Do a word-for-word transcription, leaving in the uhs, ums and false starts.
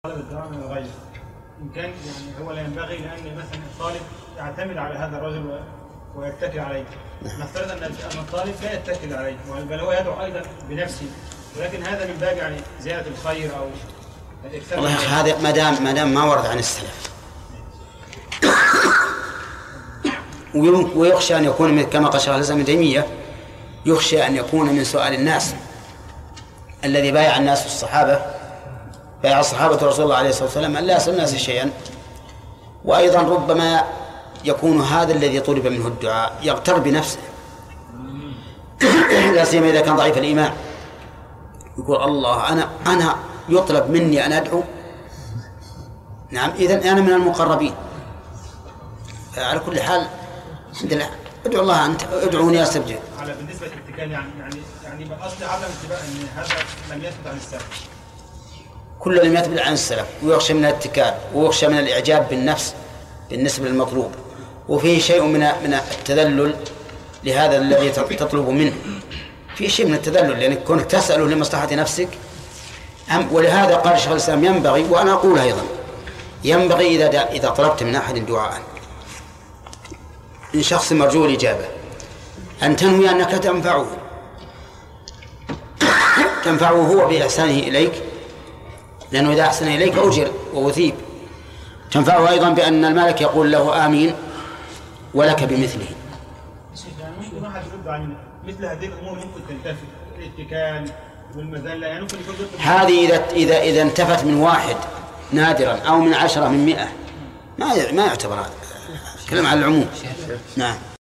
طالب الدعاء من الغير إن كان يعني هو لا ينبغي، لأن مثلا الطالب يعتمد على هذا الرجل ويتكل عليه. نفترض أن الطالب لا يتكل عليه بل هو يدعو أيضا بنفسه، ولكن هذا من باب يعني زيادة الخير أو الإكثار. والله هذا ما دام ما دام ما ورد عن السلف، ويخشى أن يكون كما قال شيخ الإسلام ابن تيمية، يخشى أن يكون من سؤال الناس الذي بايع الناس الصحابة، بايع الصحابة رسول الله عليه الصلاة والسلام أن لا يسأل الناس شيئا. وأيضا ربما يكون هذا الذي طلب منه الدعاء يغتر بنفسه، لا سيما إذا كان ضعيف الإيمان، يقول الله أنا أنا يطلب مني أن أدعو، نعم إذن أنا من المقربين. على كل حال الحمد لله، ادعو الله أنت ادعوني أستجب. على بالنسبة للاتكال يعني يعني يعني بالأصل عدم اتباع أن هذا لم يثبت عن السلف، كله لم يثبت عن السلف، ويخشى من الاتكال ويخشى من الإعجاب بالنفس بالنسبة للمطلوب، وفيه شيء من من التذلل لهذا الذي تطلب منه، في شيء من التذلل لأنك كونك تسأله لمصلحة نفسك. ولهذا قال شيخ الإسلام ينبغي، وأنا أقول أيضا ينبغي إذا إذا طلبت من أحد دعاء من شخص مرجو الإجابة أن تنوي أنك تنفعه تنفعه هو بإحسانه إليك، لأنه إذا أحسن إليك أجر وأثيب. تنفعه أيضا بأن الملك يقول له آمين ولك بمثله. ممكن واحد يرد عن مثل هذه الأمور، ممكن تنتفي الاتكال والمذلة، يعني ممكن يكون هذه إذا إذا إذا انتفت من واحد نادرا أو من عشرة من مئة ما ما يعتبر هذا، كلام على العموم. نعم.